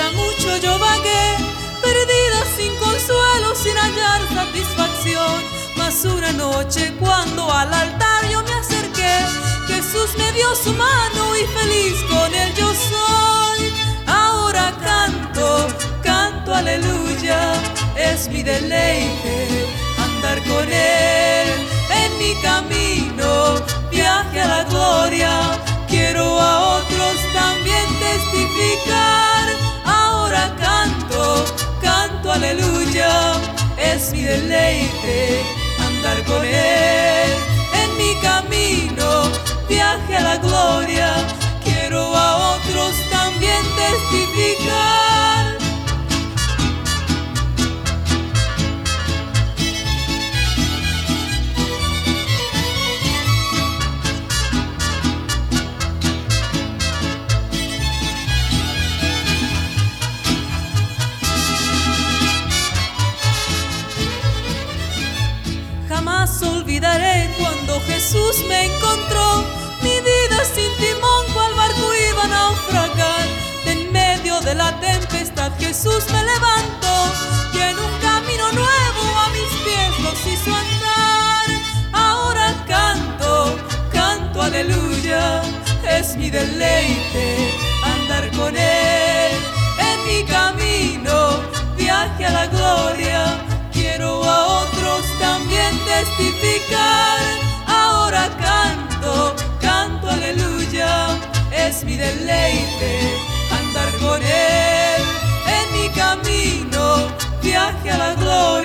Ya mucho yo vagué, perdida sin consuelo, sin hallar satisfacción. Mas una noche cuando al altar yo me acerqué, Jesús me dio su mano y feliz con él yo soy. Ahora canto, canto aleluya, es mi deleite andar con él. En mi camino, viaje a la gloria, quiero a otros también testificar. Ahora canto, canto aleluya, es mi deleite andar con él. En mi camino, viaje a la gloria, quiero a otros también testificar. Jamás olvidaré cuando Jesús me encontró. Mi vida sin timón, cual barco iba a naufragar. En medio de la tempestad Jesús me levantó, y en un camino nuevo a mis pies los hizo andar. Ahora canto, canto aleluya, es mi deleite andar con él. En mi camino, viaje a la gloria, quiero a otros también testificar. Ahora canto, canto aleluya, es mi deleite andar con él. En mi camino, viaje a la gloria.